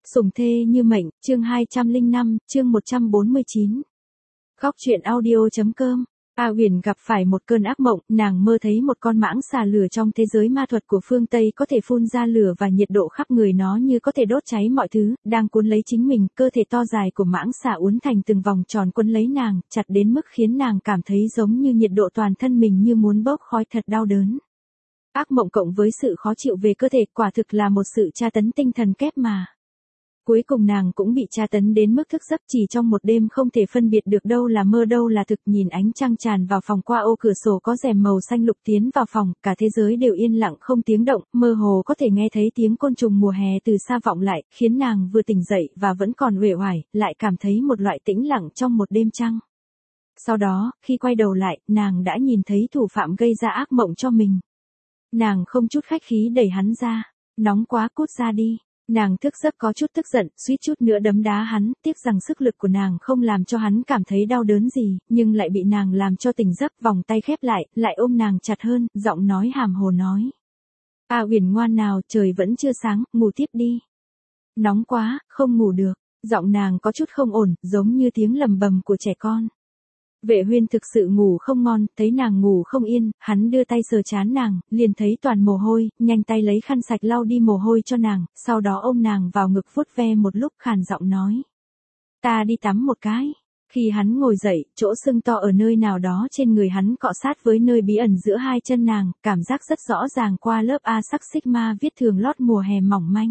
Sủng thê như mệnh, chương 205, chương 149. Góc truyện audio.com. A Huyền gặp phải một cơn ác mộng, nàng mơ thấy một con mãng xà lửa trong thế giới ma thuật của phương Tây có thể phun ra lửa và nhiệt độ khắp người nó như có thể đốt cháy mọi thứ, đang cuốn lấy chính mình, cơ thể to dài của mãng xà uốn thành từng vòng tròn quấn lấy nàng, chặt đến mức khiến nàng cảm thấy giống như nhiệt độ toàn thân mình như muốn bốc khói, thật đau đớn. Ác mộng cộng với sự khó chịu về cơ thể quả thực là một sự tra tấn tinh thần kép mà. Cuối cùng nàng cũng bị tra tấn đến mức thức giấc, chỉ trong một đêm không thể phân biệt được đâu là mơ đâu là thực. Nhìn ánh trăng tràn vào phòng qua ô cửa sổ có rèm màu xanh lục tiến vào phòng, cả thế giới đều yên lặng không tiếng động, mơ hồ có thể nghe thấy tiếng côn trùng mùa hè từ xa vọng lại, khiến nàng vừa tỉnh dậy và vẫn còn uể oải, lại cảm thấy một loại tĩnh lặng trong một đêm trăng. Sau đó, khi quay đầu lại, nàng đã nhìn thấy thủ phạm gây ra ác mộng cho mình. Nàng không chút khách khí đẩy hắn ra. Nóng quá, cút ra đi. Nàng thức giấc có chút tức giận, suýt chút nữa đấm đá hắn, tiếc rằng sức lực của nàng không làm cho hắn cảm thấy đau đớn gì, nhưng lại bị nàng làm cho tỉnh giấc, vòng tay khép lại ôm nàng chặt hơn, giọng nói hàm hồ nói. A Huyền ngoan nào, trời vẫn chưa sáng, ngủ tiếp đi. Nóng quá, không ngủ được, giọng nàng có chút không ổn, giống như tiếng lầm bầm của trẻ con. Vệ Huyên thực sự ngủ không ngon, thấy nàng ngủ không yên, hắn đưa tay sờ trán nàng, liền thấy toàn mồ hôi, nhanh tay lấy khăn sạch lau đi mồ hôi cho nàng, sau đó ôm nàng vào ngực vuốt ve một lúc, khàn giọng nói. Ta đi tắm một cái. Khi hắn ngồi dậy, chỗ sưng to ở nơi nào đó trên người hắn cọ sát với nơi bí ẩn giữa hai chân nàng, cảm giác rất rõ ràng qua lớp A sắc sigma viết thường lót mùa hè mỏng manh.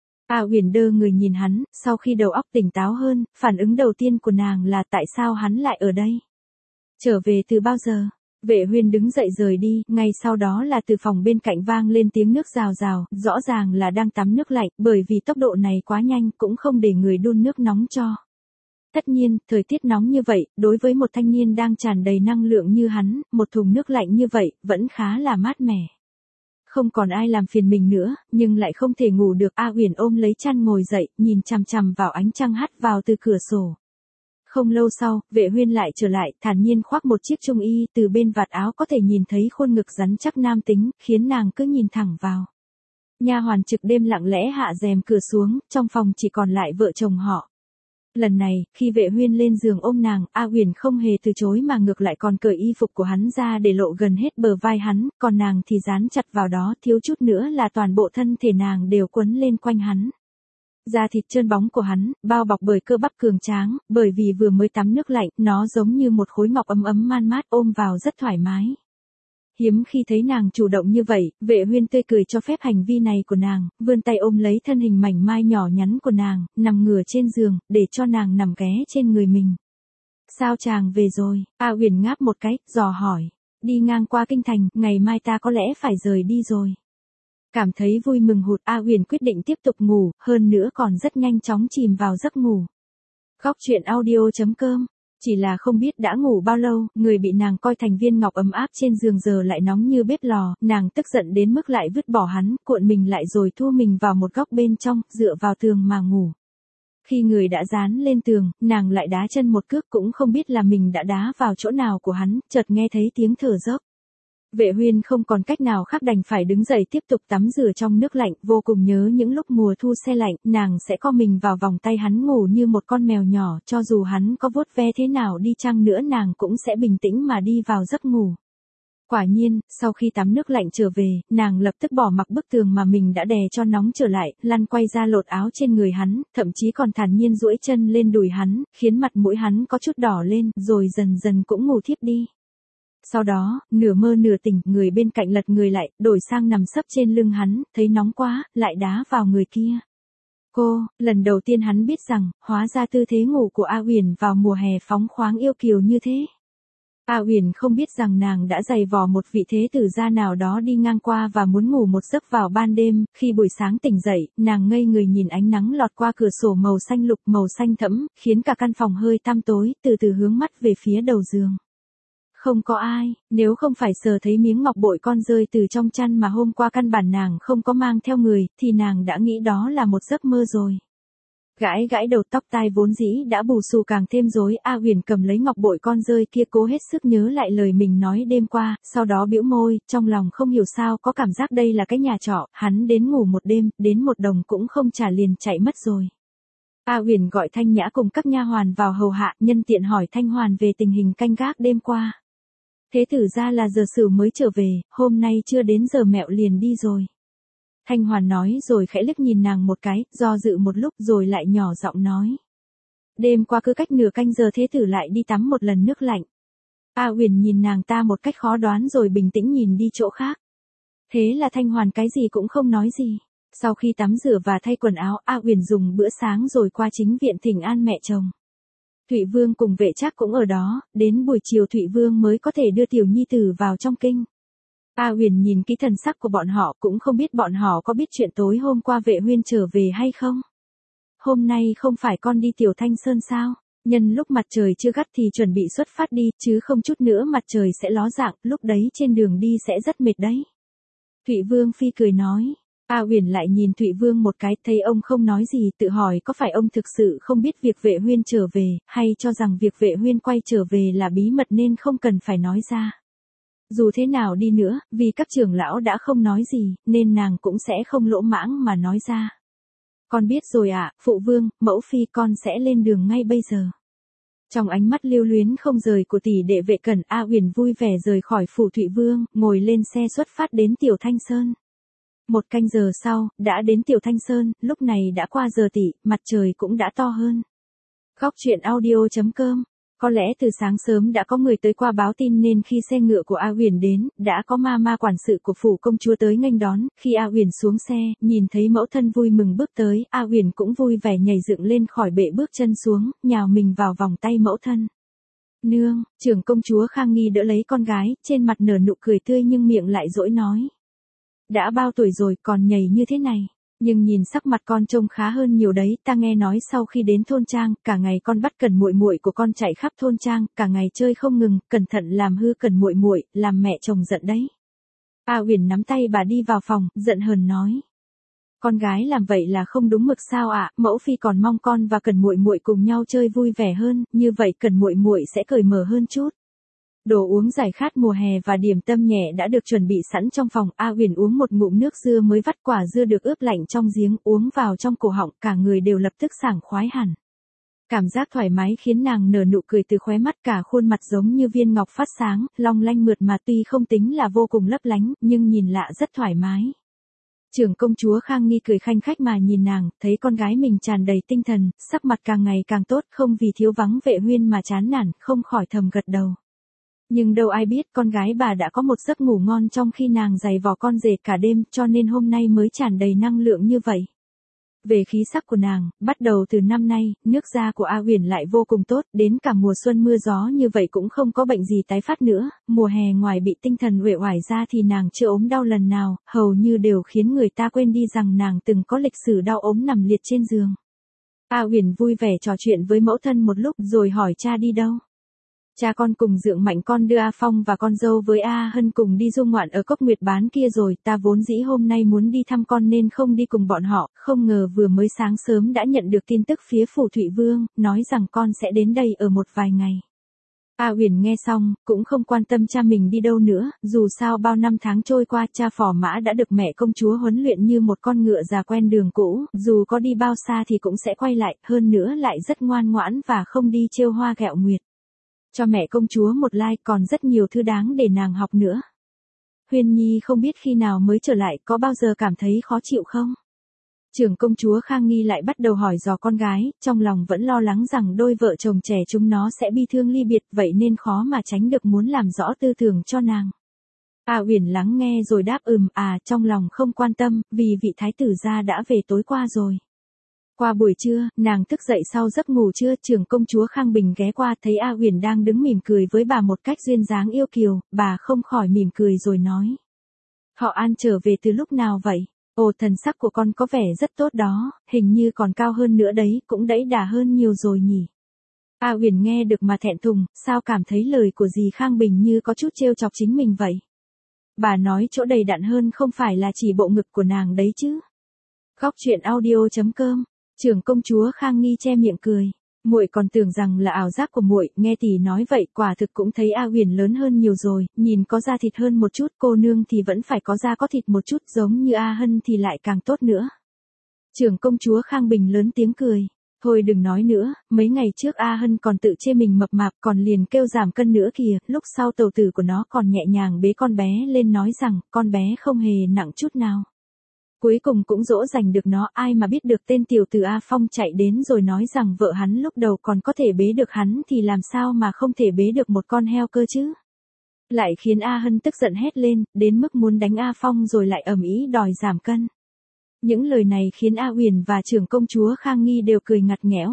A Huyền đơ người nhìn hắn, sau khi đầu óc tỉnh táo hơn, phản ứng đầu tiên của nàng là tại sao hắn lại ở đây? Trở về từ bao giờ? Vệ Huyên đứng dậy rời đi, ngay sau đó là từ phòng bên cạnh vang lên tiếng nước rào rào, rõ ràng là đang tắm nước lạnh, bởi vì tốc độ này quá nhanh, cũng không để người đun nước nóng cho. Tất nhiên, thời tiết nóng như vậy, đối với một thanh niên đang tràn đầy năng lượng như hắn, một thùng nước lạnh như vậy, vẫn khá là mát mẻ. Không còn ai làm phiền mình nữa, nhưng lại không thể ngủ được. A Huyền ôm lấy chăn ngồi dậy, nhìn chằm chằm vào ánh trăng hắt vào từ cửa sổ. Không lâu sau, Vệ Huyên lại trở lại, thản nhiên khoác một chiếc trung y, từ bên vạt áo có thể nhìn thấy khuôn ngực rắn chắc nam tính, khiến nàng cứ nhìn thẳng vào. Nha hoàn trực đêm lặng lẽ hạ rèm cửa xuống, trong phòng chỉ còn lại vợ chồng họ. Lần này, khi Vệ Huyên lên giường ôm nàng, A Huyền không hề từ chối mà ngược lại còn cởi y phục của hắn ra để lộ gần hết bờ vai hắn, còn nàng thì dán chặt vào đó, thiếu chút nữa là toàn bộ thân thể nàng đều quấn lên quanh hắn. Da thịt trơn bóng của hắn, bao bọc bởi cơ bắp cường tráng, bởi vì vừa mới tắm nước lạnh, nó giống như một khối ngọc ấm ấm man mát, ôm vào rất thoải mái. Hiếm khi thấy nàng chủ động như vậy, Vệ Huyên tươi cười cho phép hành vi này của nàng, vươn tay ôm lấy thân hình mảnh mai nhỏ nhắn của nàng, nằm ngửa trên giường, để cho nàng nằm ghé trên người mình. Sao chàng về rồi? A Huyền ngáp một cái, dò hỏi. Đi ngang qua kinh thành, ngày mai ta có lẽ phải rời đi rồi. Cảm thấy vui mừng hụt, A Huyền quyết định tiếp tục ngủ, hơn nữa còn rất nhanh chóng chìm vào giấc ngủ. Góc truyện audio.com. Chỉ là không biết đã ngủ bao lâu, người bị nàng coi thành viên ngọc ấm áp trên giường giờ lại nóng như bếp lò, nàng tức giận đến mức lại vứt bỏ hắn, cuộn mình lại rồi thu mình vào một góc bên trong, dựa vào tường mà ngủ. Khi người đã dán lên tường, nàng lại đá chân một cước, cũng không biết là mình đã đá vào chỗ nào của hắn, chợt nghe thấy tiếng thở dốc. Vệ Huyên không còn cách nào khác đành phải đứng dậy tiếp tục tắm rửa trong nước lạnh, vô cùng nhớ những lúc mùa thu se lạnh, nàng sẽ co mình vào vòng tay hắn ngủ như một con mèo nhỏ, cho dù hắn có vuốt ve thế nào đi chăng nữa nàng cũng sẽ bình tĩnh mà đi vào giấc ngủ. Quả nhiên, sau khi tắm nước lạnh trở về, nàng lập tức bỏ mặc bức tường mà mình đã đè cho nóng trở lại, lăn quay ra lột áo trên người hắn, thậm chí còn thản nhiên duỗi chân lên đùi hắn, khiến mặt mũi hắn có chút đỏ lên, rồi dần dần cũng ngủ thiếp đi. Sau đó, nửa mơ nửa tỉnh, người bên cạnh lật người lại, đổi sang nằm sấp trên lưng hắn, thấy nóng quá, lại đá vào người kia. Lần đầu tiên hắn biết rằng, hóa ra tư thế ngủ của A Huyền vào mùa hè phóng khoáng yêu kiều như thế. A Huyền không biết rằng nàng đã giày vò một vị thế tử gia nào đó đi ngang qua và muốn ngủ một giấc vào ban đêm, khi buổi sáng tỉnh dậy, nàng ngây người nhìn ánh nắng lọt qua cửa sổ màu xanh lục màu xanh thẫm, khiến cả căn phòng hơi tăm tối, từ từ hướng mắt về phía đầu giường. Không có ai, nếu không phải sờ thấy miếng ngọc bội con rơi từ trong chăn mà hôm qua căn bản nàng không có mang theo người, thì nàng đã nghĩ đó là một giấc mơ rồi. Gãi đầu, tóc tai vốn dĩ đã bù xù càng thêm rối, A Huyền cầm lấy ngọc bội con rơi kia cố hết sức nhớ lại lời mình nói đêm qua, sau đó bĩu môi, trong lòng không hiểu sao có cảm giác đây là cái nhà trọ, hắn đến ngủ một đêm, đến một đồng cũng không trả liền chạy mất rồi. A Uyển gọi Thanh Nhã cùng các nha hoàn vào hầu hạ, nhân tiện hỏi Thanh Hoàn về tình hình canh gác đêm qua. Thế tử ra là giờ Sửu mới trở về, hôm nay chưa đến giờ mẹo liền đi rồi. Thanh Hoàn nói rồi khẽ liếc nhìn nàng một cái, do dự một lúc rồi lại nhỏ giọng nói. Đêm qua cứ cách nửa canh giờ thế tử lại đi tắm một lần nước lạnh. A Uyển nhìn nàng ta một cách khó đoán rồi bình tĩnh nhìn đi chỗ khác. Thế là Thanh Hoàn cái gì cũng không nói gì. Sau khi tắm rửa và thay quần áo, A Uyển dùng bữa sáng rồi qua chính viện thỉnh an mẹ chồng. Thụy Vương cùng Vệ Trác cũng ở đó, đến buổi chiều Thụy Vương mới có thể đưa tiểu nhi tử vào trong kinh. A Uyển nhìn kỹ thần sắc của bọn họ, cũng không biết bọn họ có biết chuyện tối hôm qua Vệ Huyên trở về hay không. Hôm nay không phải con đi Tiểu Thanh Sơn sao? Nhân lúc mặt trời chưa gắt thì chuẩn bị xuất phát đi, chứ không chút nữa mặt trời sẽ ló dạng, lúc đấy trên đường đi sẽ rất mệt đấy. Thụy Vương phi cười nói. A Uyển lại nhìn Thụy Vương một cái, thấy ông không nói gì, tự hỏi có phải ông thực sự không biết việc Vệ Huyên trở về, hay cho rằng việc Vệ Huyên quay trở về là bí mật nên không cần phải nói ra. Dù thế nào đi nữa, vì các trưởng lão đã không nói gì, nên nàng cũng sẽ không lỗ mãng mà nói ra. Con biết rồi ạ, phụ vương, mẫu phi, con sẽ lên đường ngay bây giờ. Trong ánh mắt lưu luyến không rời của tỷ đệ Vệ Cẩn, A Uyển vui vẻ rời khỏi phủ Thụy Vương, ngồi lên xe xuất phát đến Tiểu Thanh Sơn. Một canh giờ sau, đã đến Tiểu Thanh Sơn, lúc này đã qua giờ tỵ, mặt trời cũng đã to hơn. Góc truyện audio.com. Có lẽ từ sáng sớm đã có người tới qua báo tin nên khi xe ngựa của A Uyển đến, đã có ma quản sự của phủ công chúa tới nghênh đón. Khi A Uyển xuống xe, nhìn thấy mẫu thân vui mừng bước tới, A Uyển cũng vui vẻ nhảy dựng lên khỏi bệ bước chân xuống, nhào mình vào vòng tay mẫu thân. Nương, trưởng công chúa Khang Nghi đỡ lấy con gái, trên mặt nở nụ cười tươi nhưng miệng lại dỗi nói. Đã bao tuổi rồi còn nhảy như thế này, nhưng nhìn sắc mặt con trông khá hơn nhiều đấy, ta nghe nói sau khi đến thôn trang, cả ngày con bắt Cẩn muội muội của con chạy khắp thôn trang, cả ngày chơi không ngừng, cẩn thận làm hư Cẩn muội muội, làm mẹ chồng giận đấy. A Uyển nắm tay bà đi vào phòng, giận hờn nói. Con gái làm vậy là không đúng mực sao ạ, mẫu phi còn mong con và Cẩn muội muội cùng nhau chơi vui vẻ hơn, như vậy Cẩn muội muội sẽ cởi mở hơn chút. Đồ uống giải khát mùa hè và điểm tâm nhẹ đã được chuẩn bị sẵn trong phòng. A Uyển uống một ngụm nước dưa mới vắt, quả dưa được ướp lạnh trong giếng, uống vào trong cổ họng, cả người đều lập tức sảng khoái hẳn. Cảm giác thoải mái khiến nàng nở nụ cười từ khóe mắt, cả khuôn mặt giống như viên ngọc phát sáng, long lanh mượt mà, tuy không tính là vô cùng lấp lánh, nhưng nhìn lạ rất thoải mái. Trưởng công chúa Khang Nghi cười khanh khách mà nhìn nàng, thấy con gái mình tràn đầy tinh thần, sắc mặt càng ngày càng tốt, không vì thiếu vắng Vệ Huyên mà chán nản, không khỏi thầm gật đầu. Nhưng đâu ai biết con gái bà đã có một giấc ngủ ngon trong khi nàng giày vò con rể cả đêm, cho nên hôm nay mới tràn đầy năng lượng như vậy. Về khí sắc của nàng, bắt đầu từ năm nay, nước da của A Uyển lại vô cùng tốt, đến cả mùa xuân mưa gió như vậy cũng không có bệnh gì tái phát nữa, mùa hè ngoài bị tinh thần uể oải ra thì nàng chưa ốm đau lần nào, hầu như đều khiến người ta quên đi rằng nàng từng có lịch sử đau ốm nằm liệt trên giường. A Uyển vui vẻ trò chuyện với mẫu thân một lúc rồi hỏi cha đi đâu. Cha con cùng Dượng Mạnh con đưa A Phong và con dâu với A Hân cùng đi du ngoạn ở Cốc Nguyệt Bán kia rồi, ta vốn dĩ hôm nay muốn đi thăm con nên không đi cùng bọn họ, không ngờ vừa mới sáng sớm đã nhận được tin tức phía phủ Thụy Vương, nói rằng con sẽ đến đây ở một vài ngày. A Uyển nghe xong, cũng không quan tâm cha mình đi đâu nữa, dù sao bao năm tháng trôi qua cha Phò Mã đã được mẹ công chúa huấn luyện như một con ngựa già quen đường cũ, dù có đi bao xa thì cũng sẽ quay lại, hơn nữa lại rất ngoan ngoãn và không đi trêu hoa ghẹo nguyệt. Cho mẹ công chúa một like, còn rất nhiều thứ đáng để nàng học nữa. Huyên Nhi không biết khi nào mới trở lại, có bao giờ cảm thấy khó chịu không? Trưởng công chúa Khang Nghi lại bắt đầu hỏi dò con gái, trong lòng vẫn lo lắng rằng đôi vợ chồng trẻ chúng nó sẽ bi thương ly biệt, vậy nên khó mà tránh được muốn làm rõ tư tưởng cho nàng. A Uyển lắng nghe rồi đáp trong lòng không quan tâm, vì vị thái tử gia đã về tối qua rồi. Qua buổi trưa, nàng thức dậy sau giấc ngủ trưa, trưởng công chúa Khang Bình ghé qua thấy A Uyển đang đứng mỉm cười với bà một cách duyên dáng yêu kiều, bà không khỏi mỉm cười rồi nói. Họ An trở về từ lúc nào vậy? Ồ, thần sắc của con có vẻ rất tốt đó, hình như còn cao hơn nữa đấy, cũng đẫy đà hơn nhiều rồi nhỉ. A Uyển nghe được mà thẹn thùng, sao cảm thấy lời của dì Khang Bình như có chút trêu chọc chính mình vậy? Bà nói chỗ đầy đặn hơn không phải là chỉ bộ ngực của nàng đấy chứ. Góc truyện audio.com. Trưởng công chúa Khang Nghi che miệng cười. Muội còn tưởng rằng là ảo giác của muội, nghe tỷ nói vậy, quả thực cũng thấy A Uyển lớn hơn nhiều rồi, nhìn có da thịt hơn một chút, cô nương thì vẫn phải có da có thịt một chút, giống như A Hân thì lại càng tốt nữa. Trưởng công chúa Khang Bình lớn tiếng cười. Thôi đừng nói nữa, mấy ngày trước A Hân còn tự chê mình mập mạp còn liền kêu giảm cân nữa kìa, lúc sau tàu tử của nó còn nhẹ nhàng bế con bé lên nói rằng con bé không hề nặng chút nào. Cuối cùng cũng dỗ dành được nó, ai mà biết được tên tiểu tử A Phong chạy đến rồi nói rằng vợ hắn lúc đầu còn có thể bế được hắn thì làm sao mà không thể bế được một con heo cơ chứ. Lại khiến A Hân tức giận hét lên, đến mức muốn đánh A Phong rồi lại ầm ĩ đòi giảm cân. Những lời này khiến A Uyển và trưởng công chúa Khang Nghi đều cười ngặt nghẽo.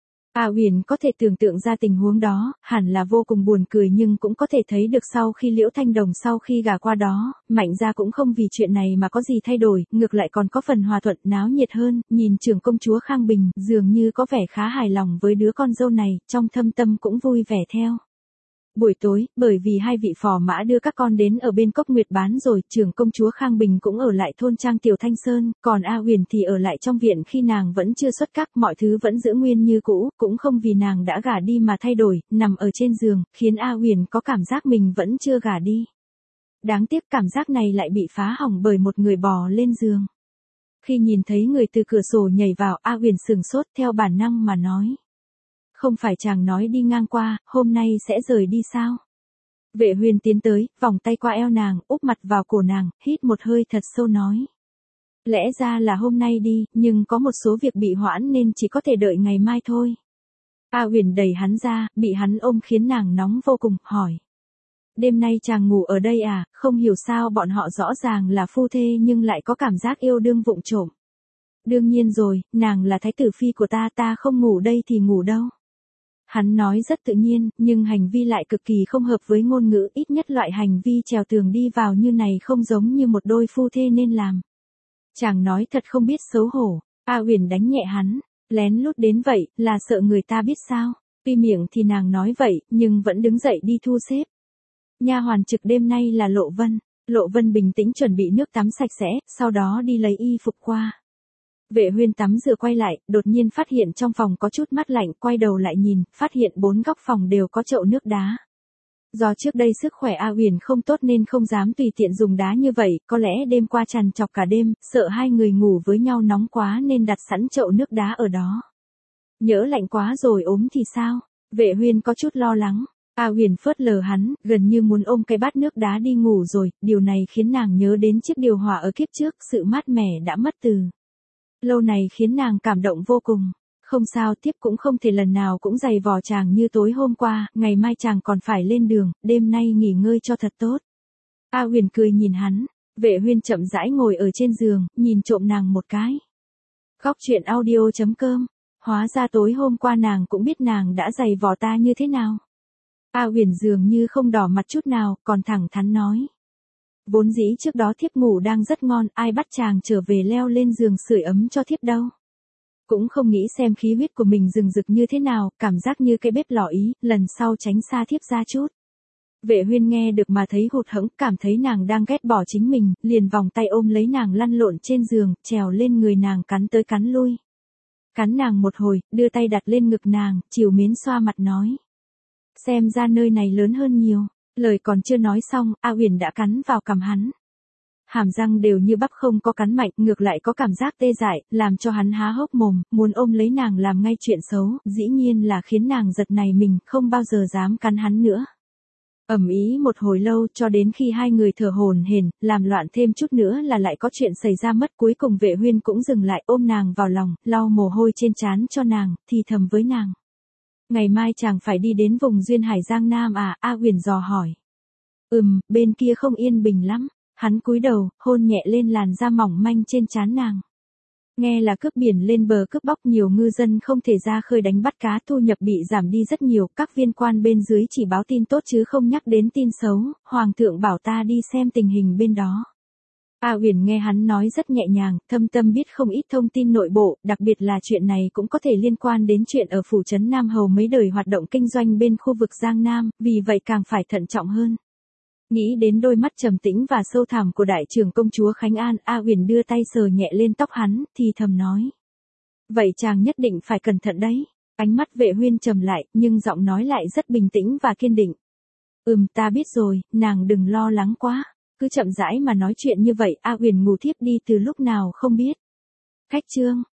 A Uyển có thể tưởng tượng ra tình huống đó, hẳn là vô cùng buồn cười nhưng cũng có thể thấy được sau khi Liễu Thanh Đồng sau khi gả qua đó, Mạnh gia cũng không vì chuyện này mà có gì thay đổi, ngược lại còn có phần hòa thuận náo nhiệt hơn, nhìn trưởng công chúa Khang Bình dường như có vẻ khá hài lòng với đứa con dâu này, trong thâm tâm cũng vui vẻ theo. Buổi tối, bởi vì hai vị phò mã đưa các con đến ở bên Cốc Nguyệt bán rồi, trưởng công chúa Khang Bình cũng ở lại thôn trang Tiểu Thanh Sơn, còn A Uyển thì ở lại trong viện khi nàng vẫn chưa xuất các, mọi thứ vẫn giữ nguyên như cũ, cũng không vì nàng đã gả đi mà thay đổi, nằm ở trên giường, khiến A Uyển có cảm giác mình vẫn chưa gả đi. Đáng tiếc cảm giác này lại bị phá hỏng bởi một người bò lên giường. Khi nhìn thấy người từ cửa sổ nhảy vào, A Uyển sửng sốt theo bản năng mà nói. Không phải chàng nói đi ngang qua, hôm nay sẽ rời đi sao? Vệ Huyền tiến tới, vòng tay qua eo nàng, úp mặt vào cổ nàng, hít một hơi thật sâu nói. Lẽ ra là hôm nay đi, nhưng có một số việc bị hoãn nên chỉ có thể đợi ngày mai thôi. A Uyển đẩy hắn ra, bị hắn ôm khiến nàng nóng vô cùng, hỏi. Đêm nay chàng ngủ ở đây à, không hiểu sao bọn họ rõ ràng là phu thê nhưng lại có cảm giác yêu đương vụng trộm. Đương nhiên rồi, nàng là thái tử phi của ta không ngủ đây thì ngủ đâu. Hắn nói rất tự nhiên, nhưng hành vi lại cực kỳ không hợp với ngôn ngữ, ít nhất loại hành vi trèo tường đi vào như này không giống như một đôi phu thê nên làm. Chàng nói thật không biết xấu hổ, A Uyển đánh nhẹ hắn, lén lút đến vậy, là sợ người ta biết sao, tuy miệng thì nàng nói vậy, nhưng vẫn đứng dậy đi thu xếp. Nha hoàn trực đêm nay là Lộ Vân bình tĩnh chuẩn bị nước tắm sạch sẽ, sau đó đi lấy y phục qua. Vệ Huyên tắm rửa quay lại, đột nhiên phát hiện trong phòng có chút mát lạnh, quay đầu lại nhìn, phát hiện 4 góc phòng đều có chậu nước đá. Do trước đây sức khỏe A Uyển không tốt nên không dám tùy tiện dùng đá như vậy, có lẽ đêm qua trằn trọc cả đêm, sợ hai người ngủ với nhau nóng quá nên đặt sẵn chậu nước đá ở đó. Nhỡ lạnh quá rồi ốm thì sao? Vệ Huyên có chút lo lắng. A Uyển phớt lờ hắn, gần như muốn ôm cái bát nước đá đi ngủ rồi, điều này khiến nàng nhớ đến chiếc điều hòa ở kiếp trước, sự mát mẻ đã mất từ lâu này khiến nàng cảm động vô cùng. Không sao, tiếp cũng không thể lần nào cũng giày vò chàng như tối hôm qua, ngày mai chàng còn phải lên đường, đêm nay nghỉ ngơi cho thật tốt. A Uyển cười nhìn hắn, Vệ Huyên chậm rãi ngồi ở trên giường, nhìn trộm nàng một cái. Góc truyện audio.com, hóa ra tối hôm qua nàng cũng biết nàng đã giày vò ta như thế nào. A Uyển dường như không đỏ mặt chút nào, còn thẳng thắn nói. Vốn dĩ trước đó thiếp ngủ đang rất ngon, ai bắt chàng trở về leo lên giường sưởi ấm cho thiếp đâu. Cũng không nghĩ xem khí huyết của mình rừng rực như thế nào, cảm giác như cái bếp lò ý, lần sau tránh xa thiếp ra chút. Vệ Huyên nghe được mà thấy hụt hẫng, cảm thấy nàng đang ghét bỏ chính mình, liền vòng tay ôm lấy nàng lăn lộn trên giường, trèo lên người nàng cắn tới cắn lui. Cắn nàng một hồi, đưa tay đặt lên ngực nàng, trìu mến xoa mặt nói. Xem ra nơi này lớn hơn nhiều. Lời còn chưa nói xong, A Uyển đã cắn vào cằm hắn. Hàm răng đều như bắp không có cắn mạnh, ngược lại có cảm giác tê dại, làm cho hắn há hốc mồm, muốn ôm lấy nàng làm ngay chuyện xấu, dĩ nhiên là khiến nàng giật nảy mình, không bao giờ dám cắn hắn nữa. Ầm ĩ một hồi lâu cho đến khi hai người thở hổn hển, làm loạn thêm chút nữa là lại có chuyện xảy ra mất, cuối cùng Vệ Huyên cũng dừng lại ôm nàng vào lòng, lau mồ hôi trên trán cho nàng, thì thầm với nàng. Ngày mai chàng phải đi đến vùng duyên hải Giang Nam à? A Uyển dò hỏi. Bên kia không yên bình lắm. Hắn cúi đầu, hôn nhẹ lên làn da mỏng manh trên trán nàng. Nghe là cướp biển lên bờ cướp bóc, nhiều ngư dân không thể ra khơi đánh bắt cá, thu nhập bị giảm đi rất nhiều, các viên quan bên dưới chỉ báo tin tốt chứ không nhắc đến tin xấu, hoàng thượng bảo ta đi xem tình hình bên đó. A Uyển nghe hắn nói rất nhẹ nhàng, thâm tâm biết không ít thông tin nội bộ, đặc biệt là chuyện này cũng có thể liên quan đến chuyện ở phủ trấn Nam Hầu mấy đời hoạt động kinh doanh bên khu vực Giang Nam, vì vậy càng phải thận trọng hơn. Nghĩ đến đôi mắt trầm tĩnh và sâu thẳm của đại trưởng công chúa Khánh An, A Uyển đưa tay sờ nhẹ lên tóc hắn, thì thầm nói. Vậy chàng nhất định phải cẩn thận đấy. Ánh mắt Vệ Huyên trầm lại, nhưng giọng nói lại rất bình tĩnh và kiên định. Ta biết rồi, nàng đừng lo lắng quá. Cứ chậm rãi mà nói chuyện như vậy, A Uyển ngủ thiếp đi từ lúc nào không biết. Khách chương.